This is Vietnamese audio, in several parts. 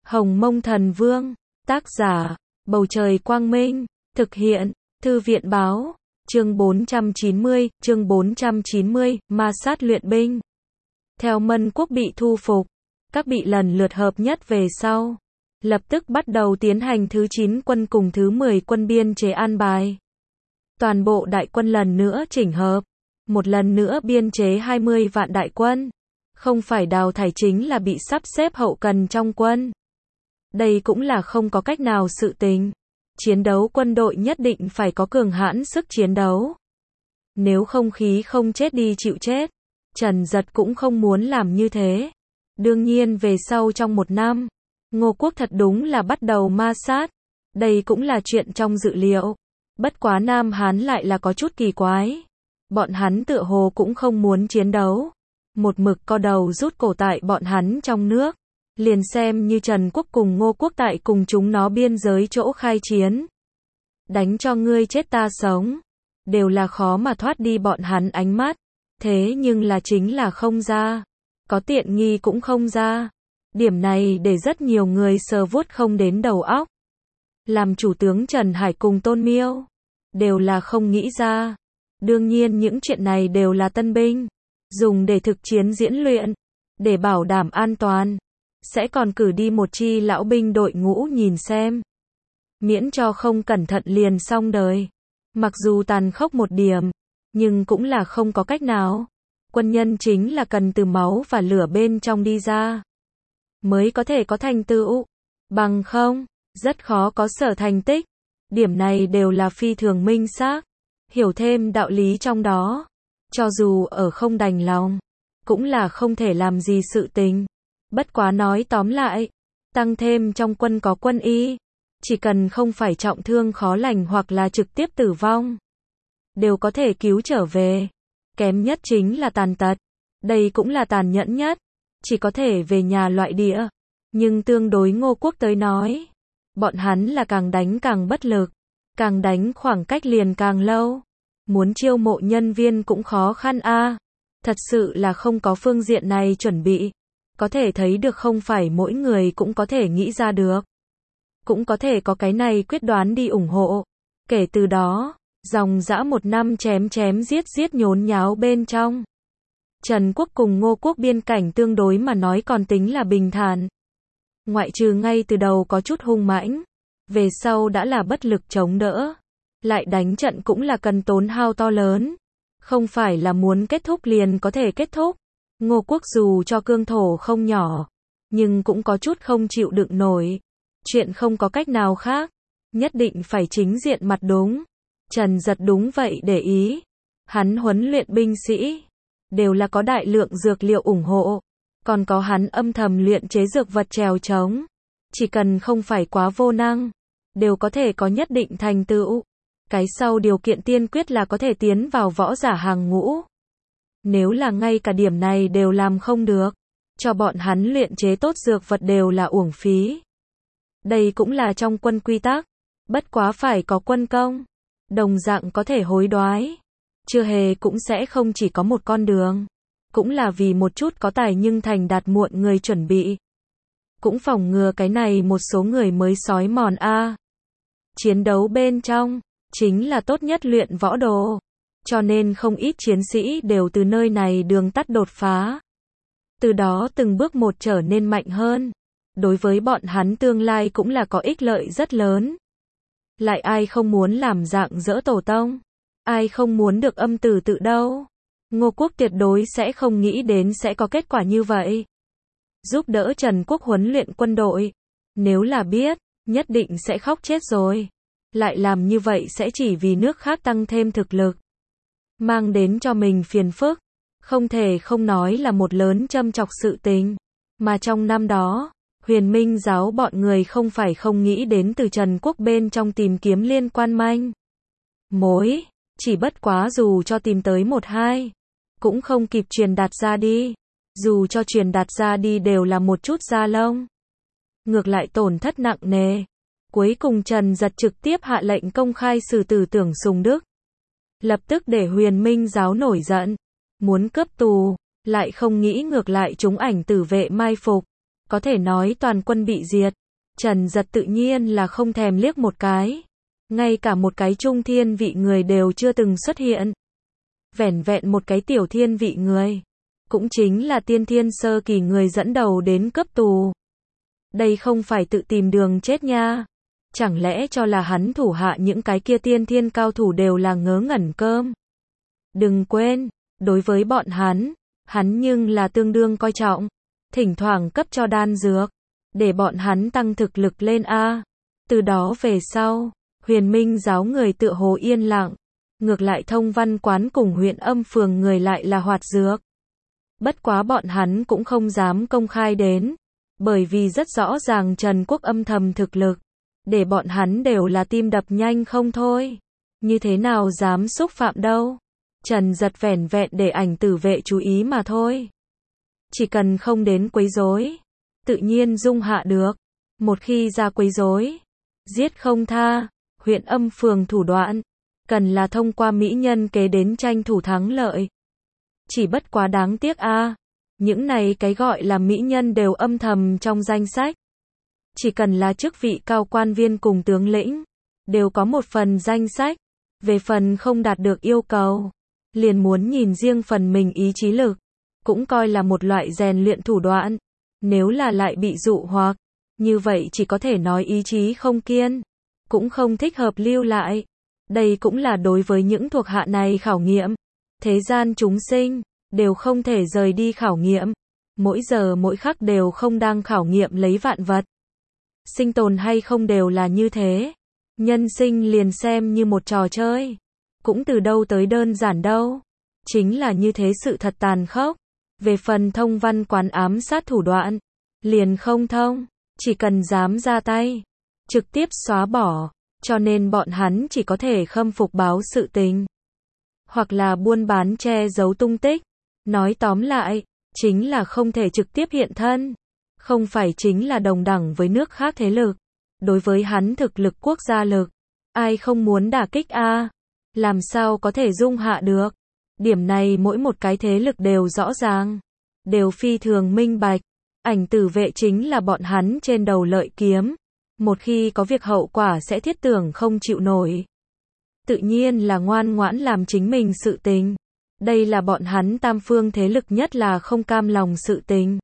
Hồng Mông Thần Vương, tác giả, Bầu Trời Quang Minh, thực hiện, Thư viện Báo, chương 490, ma sát luyện binh. Theo Mân Quốc bị thu phục, các bị lần lượt hợp nhất về sau, lập tức bắt đầu tiến hành thứ 9 quân cùng thứ 10 quân biên chế an bài. Toàn bộ đại quân lần nữa chỉnh hợp, một lần nữa biên chế 20 vạn đại quân, không phải đào thải chính là bị sắp xếp hậu cần trong quân. Đây cũng là không có cách nào sự tình. Chiến đấu quân đội nhất định phải có cường hãn sức chiến đấu. Nếu không khí không chết đi chịu chết, Trần Dật cũng không muốn làm như thế. Đương nhiên về sau trong một năm, Ngô Quốc thật đúng là bắt đầu ma sát. Đây cũng là chuyện trong dự liệu. Bất quá Nam Hán lại là có chút kỳ quái. Bọn hắn tựa hồ cũng không muốn chiến đấu. Một mực co đầu rút cổ tại bọn hắn trong nước. Liền xem như Trần Quốc cùng Ngô Quốc tại cùng chúng nó biên giới chỗ khai chiến. Đánh cho ngươi chết ta sống. Đều là khó mà thoát đi bọn hắn ánh mắt. Thế nhưng là chính là không ra. Có tiện nghi cũng không ra. Điểm này để rất nhiều người sờ vuốt không đến đầu óc. Làm chủ tướng Trần Hải cùng Tôn Miêu. Đều là không nghĩ ra. Đương nhiên những chuyện này đều là tân binh. Dùng để thực chiến diễn luyện. Để bảo đảm an toàn. Sẽ còn cử đi một chi lão binh đội ngũ nhìn xem. Miễn cho không cẩn thận liền xong đời. Mặc dù tàn khốc một điểm, nhưng cũng là không có cách nào. Quân nhân chính là cần từ máu và lửa bên trong đi ra. Mới có thể có thành tựu. Bằng không, rất khó có sở thành tích. Điểm này đều là phi thường minh xác. Hiểu thêm đạo lý trong đó. Cho dù ở không đành lòng, cũng là không thể làm gì sự tình. Bất quá nói tóm lại, tăng thêm trong quân có quân y, chỉ cần không phải trọng thương khó lành hoặc là trực tiếp tử vong, đều có thể cứu trở về. Kém nhất chính là tàn tật, đây cũng là tàn nhẫn nhất, chỉ có thể về nhà loại địa. Nhưng tương đối Ngô Quốc tới nói, bọn hắn là càng đánh càng bất lực, càng đánh khoảng cách liền càng lâu. Muốn chiêu mộ nhân viên cũng khó khăn a. Thật sự là không có phương diện này chuẩn bị. Có thể thấy được không phải mỗi người cũng có thể nghĩ ra được. Cũng có thể có cái này quyết đoán đi ủng hộ. Kể từ đó, dòng dã một năm chém giết nhốn nháo bên trong. Trần Quốc cùng Ngô Quốc biên cảnh tương đối mà nói còn tính là bình thản. Ngoại trừ ngay từ đầu có chút hung mãnh. Về sau đã là bất lực chống đỡ. Lại đánh trận cũng là cần tốn hao to lớn. Không phải là muốn kết thúc liền có thể kết thúc. Ngô Quốc dù cho cương thổ không nhỏ, nhưng cũng có chút không chịu đựng nổi. Chuyện không có cách nào khác, nhất định phải chính diện mặt đúng. Trần Dật đúng vậy để ý. Hắn huấn luyện binh sĩ, đều là có đại lượng dược liệu ủng hộ. Còn có hắn âm thầm luyện chế dược vật trèo trống. Chỉ cần không phải quá vô năng, đều có thể có nhất định thành tựu. Cái sau điều kiện tiên quyết là có thể tiến vào võ giả hàng ngũ. Nếu là ngay cả điểm này đều làm không được, cho bọn hắn luyện chế tốt dược vật đều là uổng phí. Đây cũng là trong quân quy tắc, bất quá phải có quân công, đồng dạng có thể hối đoái. Chưa hề cũng sẽ không chỉ có một con đường, cũng là vì một chút có tài nhưng thành đạt muộn người chuẩn bị. Cũng phòng ngừa cái này một số người mới sói mòn a. Chiến đấu bên trong, chính là tốt nhất luyện võ đồ. Cho nên không ít chiến sĩ đều từ nơi này đường tắt đột phá. Từ đó từng bước một trở nên mạnh hơn. Đối với bọn hắn tương lai cũng là có ích lợi rất lớn. Lại ai không muốn làm dạng dỡ tổ tông? Ai không muốn được âm tử tự đâu? Ngô Quốc tuyệt đối sẽ không nghĩ đến sẽ có kết quả như vậy. Giúp đỡ Trần Quốc huấn luyện quân đội. Nếu là biết, nhất định sẽ khóc chết rồi. Lại làm như vậy sẽ chỉ vì nước khác tăng thêm thực lực. Mang đến cho mình phiền phức. Không thể không nói là một lớn châm chọc sự tình. Mà trong năm đó, Huyền Minh giáo bọn người không phải không nghĩ đến từ Trần Quốc bên trong tìm kiếm liên quan manh mối. Chỉ bất quá dù cho tìm tới một hai, cũng không kịp truyền đạt ra đi. Dù cho truyền đạt ra đi đều là một chút da lông. Ngược lại tổn thất nặng nề. Cuối cùng Trần Dật trực tiếp hạ lệnh công khai xử tử Tưởng Sùng Đức. Lập tức để Huyền Minh giáo nổi giận. Muốn cướp tù, lại không nghĩ ngược lại chúng ảnh tử vệ mai phục. có thể nói toàn quân bị diệt. Trần Giật tự nhiên là không thèm liếc một cái. Ngay cả một cái trung thiên vị người đều chưa từng xuất hiện. Vẻn vẹn một cái tiểu thiên vị người. Cũng chính là tiên thiên sơ kỳ người dẫn đầu đến cấp tù. Đây không phải tự tìm đường chết nha. Chẳng lẽ cho là hắn thủ hạ những cái kia tiên thiên cao thủ đều là ngớ ngẩn cơm. Đừng quên, đối với bọn hắn nhưng là tương đương coi trọng. Thỉnh thoảng cấp cho đan dược, để bọn hắn tăng thực lực lên a. Từ đó về sau, Huyền Minh giáo người tựa hồ yên lặng. Ngược lại Thông Văn quán cùng huyện Âm phường người lại là hoạt dược. Bất quá bọn hắn cũng không dám công khai đến. Bởi vì rất rõ ràng Trần Quốc âm thầm thực lực. Để bọn hắn đều là tim đập nhanh không thôi. Như thế nào dám xúc phạm đâu. Trần Giật vẻn vẹn để ảnh tử vệ chú ý mà thôi. Chỉ cần không đến quấy rối, tự nhiên dung hạ được. Một khi ra quấy rối, giết không tha. Huyện Âm phường thủ đoạn, cần là thông qua mỹ nhân kế đến tranh thủ thắng lợi. Chỉ bất quá đáng tiếc a, những này cái gọi là mỹ nhân đều âm thầm trong danh sách. Chỉ cần là chức vị cao quan viên cùng tướng lĩnh, đều có một phần danh sách. Về phần không đạt được yêu cầu, liền muốn nhìn riêng phần mình ý chí lực, cũng coi là một loại rèn luyện thủ đoạn. Nếu là lại bị dụ hoặc, như vậy chỉ có thể nói ý chí không kiên, cũng không thích hợp lưu lại. Đây cũng là đối với những thuộc hạ này khảo nghiệm. Thế gian chúng sinh, đều không thể rời đi khảo nghiệm. Mỗi giờ mỗi khắc đều không đang khảo nghiệm lấy vạn vật. Sinh tồn hay không đều là như thế. Nhân sinh liền xem như một trò chơi. Cũng từ đâu tới đơn giản đâu. Chính là như thế sự thật tàn khốc. Về phần Thông Văn quán ám sát thủ đoạn, liền không thông. Chỉ cần dám ra tay, trực tiếp xóa bỏ. Cho nên bọn hắn chỉ có thể khâm phục báo sự tình. Hoặc là buôn bán che giấu tung tích. Nói tóm lại, chính là không thể trực tiếp hiện thân. Không phải chính là đồng đẳng với nước khác thế lực. Đối với hắn thực lực quốc gia lực, ai không muốn đả kích a? Làm sao có thể dung hạ được? Điểm này mỗi một cái thế lực đều rõ ràng, đều phi thường minh bạch. Ảnh tử vệ chính là bọn hắn trên đầu lợi kiếm. Một khi có việc hậu quả sẽ thiết tưởng không chịu nổi. Tự nhiên là ngoan ngoãn làm chính mình sự tình. Đây là bọn hắn tam phương thế lực nhất là không cam lòng sự tình.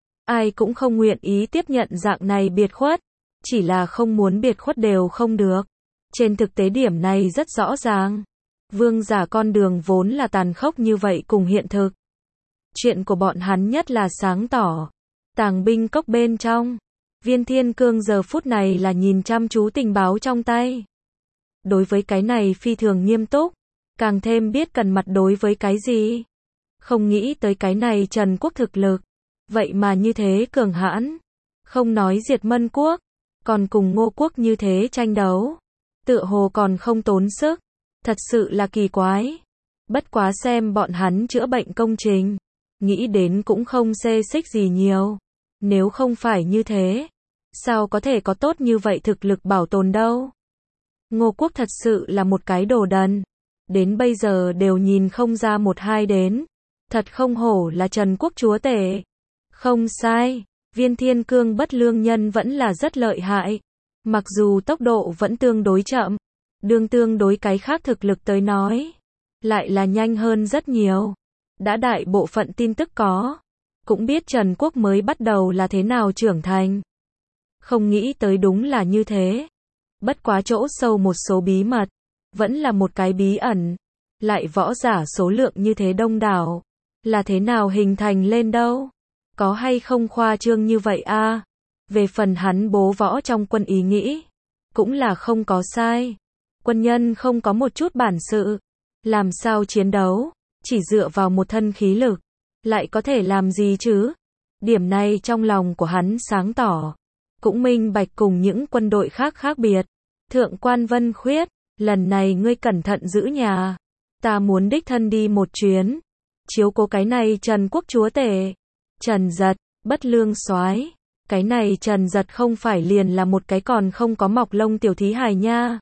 Ai cũng không nguyện ý tiếp nhận dạng này biệt khuất. Chỉ là không muốn biệt khuất đều không được. Trên thực tế điểm này rất rõ ràng. Vương giả con đường vốn là tàn khốc như vậy cùng hiện thực. Chuyện của bọn hắn nhất là sáng tỏ. Tàng binh cốc bên trong. Viên Thiên Cương giờ phút này là nhìn chăm chú tình báo trong tay. Đối với cái này phi thường nghiêm túc. Càng thêm biết cần mặt đối với cái gì. Không nghĩ tới cái này Trần Quốc thực lực. Vậy mà như thế cường hãn. Không nói diệt Mân Quốc. Còn cùng Ngô Quốc như thế tranh đấu. Tựa hồ còn không tốn sức. Thật sự là kỳ quái. Bất quá xem bọn hắn chữa bệnh công trình. Nghĩ đến cũng không xê xích gì nhiều. Nếu không phải như thế, sao có thể có tốt như vậy thực lực bảo tồn đâu. Ngô Quốc thật sự là một cái đồ đần. Đến bây giờ đều nhìn không ra một hai đến. Thật không hổ là Trần Quốc chúa tể. Không sai, Viên Thiên Cương bất lương nhân vẫn là rất lợi hại. Mặc dù tốc độ vẫn tương đối chậm, tương đối cái khác thực lực tới nói, lại là nhanh hơn rất nhiều. Đã đại bộ phận tin tức có, cũng biết Trần Quốc mới bắt đầu là thế nào trưởng thành. Không nghĩ tới đúng là như thế. Bất quá chỗ sâu một số bí mật, vẫn là một cái bí ẩn. Lại võ giả số lượng như thế đông đảo, là thế nào hình thành lên đâu? Có hay không khoa trương như vậy a? Về phần hắn bố võ trong quân ý nghĩ, cũng là không có sai. Quân nhân không có một chút bản sự, làm sao chiến đấu, chỉ dựa vào một thân khí lực, lại có thể làm gì chứ? Điểm này trong lòng của hắn sáng tỏ, cũng minh bạch cùng những quân đội khác khác biệt. Thượng quan Vân Khuyết, lần này ngươi cẩn thận giữ nhà, ta muốn đích thân đi một chuyến, chiếu cố cái này Trần Quốc chúa tể. Trần Giật, bất lương soái, cái này Trần Giật không phải liền là một cái còn không có mọc lông tiểu thí hài nha.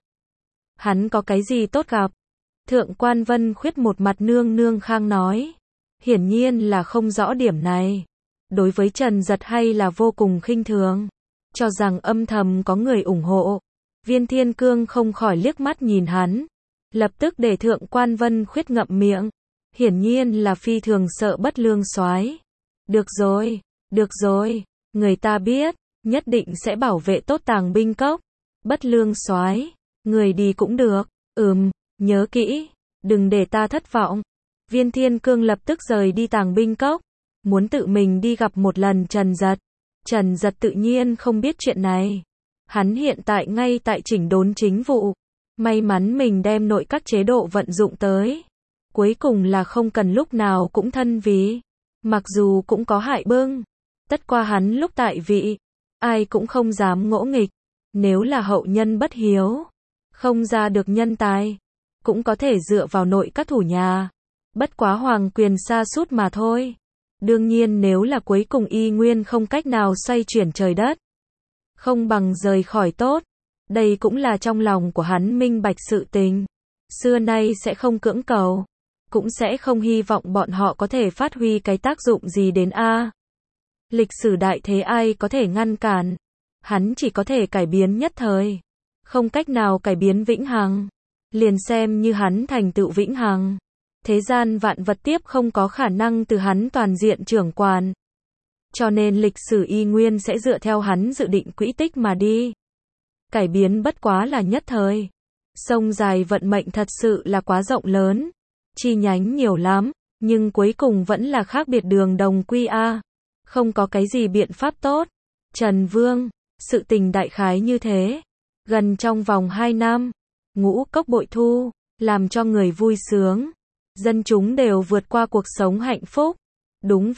Hắn có cái gì tốt gặp? Thượng quan Vân Khuyết một mặt nương nương khang nói. Hiển nhiên là không rõ điểm này. đối với Trần Giật hay là vô cùng khinh thường, cho rằng âm thầm có người ủng hộ. Viên Thiên Cương không khỏi liếc mắt nhìn hắn, lập tức để Thượng Quan Vân Khuyết ngậm miệng, hiển nhiên là phi thường sợ Bất Lương Soái. Được rồi, người ta biết, nhất định sẽ bảo vệ tốt Tàng Binh Cốc. Bất Lương Soái, người đi cũng được, nhớ kỹ, đừng để ta thất vọng. Viên Thiên Cương lập tức rời đi Tàng Binh Cốc, muốn tự mình đi gặp một lần Trần Giật. Trần Giật tự nhiên không biết chuyện này. Hắn hiện tại ngay tại chỉnh đốn chính vụ. May mắn mình đem nội các chế độ vận dụng tới. Cuối cùng là không cần lúc nào cũng thân vì. Mặc dù cũng có hại bưng. Tất qua hắn lúc tại vị, ai cũng không dám ngỗ nghịch. Nếu là hậu nhân bất hiếu, không ra được nhân tài, cũng có thể dựa vào nội các thủ nhà. Bất quá hoàng quyền sa sút mà thôi. Đương nhiên nếu là cuối cùng y nguyên không cách nào xoay chuyển trời đất, không bằng rời khỏi tốt. Đây cũng là trong lòng của hắn minh bạch sự tình. Xưa nay sẽ không cưỡng cầu, cũng sẽ không hy vọng bọn họ có thể phát huy cái tác dụng gì đến a. Lịch sử đại thế ai có thể ngăn cản. Hắn chỉ có thể cải biến nhất thời, không cách nào cải biến vĩnh hằng. Liền xem như hắn thành tựu vĩnh hằng, thế gian vạn vật tiếp không có khả năng từ hắn toàn diện trưởng quản. Cho nên lịch sử y nguyên sẽ dựa theo hắn dự định quỹ tích mà đi. Cải biến bất quá là nhất thời. Sông dài vận mệnh thật sự là quá rộng lớn, chi nhánh nhiều lắm, nhưng cuối cùng vẫn là khác biệt đường đồng quy a. Không có cái gì biện pháp tốt. Trần Vương, sự tình đại khái như thế. Gần trong vòng 2 năm, Ngũ Cốc bội thu, làm cho người vui sướng. Dân chúng đều vượt qua cuộc sống hạnh phúc. Đúng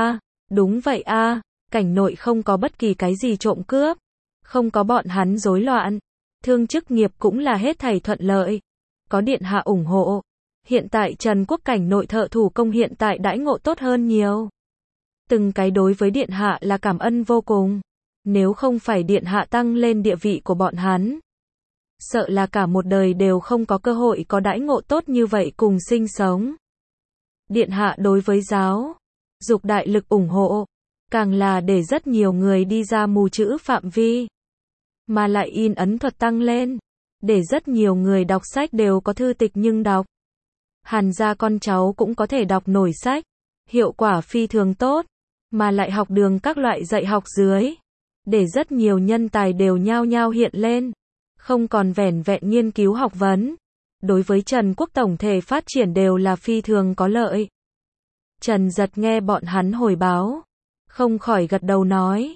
vậy a, cảnh nội không có bất kỳ cái gì trộm cướp, không có bọn hắn rối loạn. Thương chức nghiệp cũng là hết thảy thuận lợi. Có điện hạ ủng hộ. Hiện tại Trần Quốc cảnh nội thợ thủ công hiện tại đãi ngộ tốt hơn nhiều. Từng cái đối với điện hạ là cảm ơn vô cùng. Nếu không phải điện hạ tăng lên địa vị của bọn hắn, sợ là cả một đời đều không có cơ hội có đãi ngộ tốt như vậy cùng sinh sống. Điện hạ đối với giáo dục đại lực ủng hộ, càng là để rất nhiều người đi ra mù chữ phạm vi, mà lại in ấn thuật tăng lên, để rất nhiều người đọc sách đều có thư tịch nhưng đọc. Hàn gia con cháu cũng có thể đọc nổi sách, hiệu quả phi thường tốt, mà lại học đường các loại dạy học dưới, để rất nhiều nhân tài đều nhao nhao hiện lên, không còn vẻn vẹn nghiên cứu học vấn. Đối với Trần Quốc tổng thể phát triển đều là phi thường có lợi. Trần Giật nghe bọn hắn hồi báo, không khỏi gật đầu nói,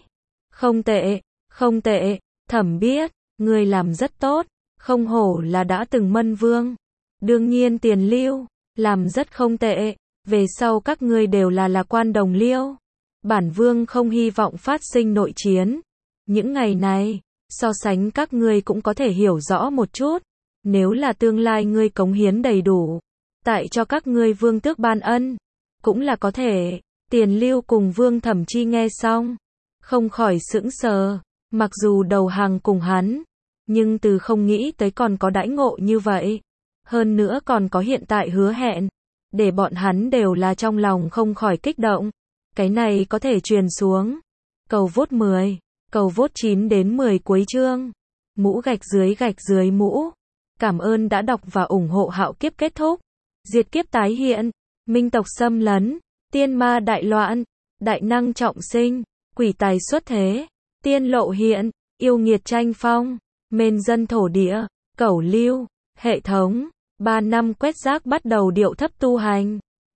không tệ, thẩm biết, ngươi làm rất tốt, không hổ là đã từng Mân Vương. Đương nhiên Tiền Lưu, làm rất không tệ, về sau các ngươi đều là quan đồng liêu. Bản Vương không hy vọng phát sinh nội chiến. Những ngày này, so sánh các ngươi cũng có thể hiểu rõ một chút. Nếu là tương lai ngươi cống hiến đầy đủ, tại cho các ngươi vương tước ban ân, cũng là có thể. Tiền Lưu cùng Vương Thẩm Chi nghe xong, không khỏi sững sờ. Mặc dù đầu hàng cùng hắn, nhưng từ không nghĩ tới còn có đãi ngộ như vậy. Hơn nữa còn có hiện tại hứa hẹn, để bọn hắn đều là trong lòng không khỏi kích động. Cái này có thể truyền xuống. Cầu vote 10, cầu vote 9 đến 10 cuối chương. Mũ gạch dưới mũ. Cảm ơn đã đọc và ủng hộ Hạo Kiếp kết thúc. Diệt kiếp tái hiện, minh tộc xâm lấn, tiên ma đại loạn, đại năng trọng sinh, quỷ tài xuất thế, tiên lộ hiện, yêu nghiệt tranh phong, mên dân thổ địa, cẩu lưu, hệ thống. 3 năm quét rác bắt đầu điệu thấp tu hành.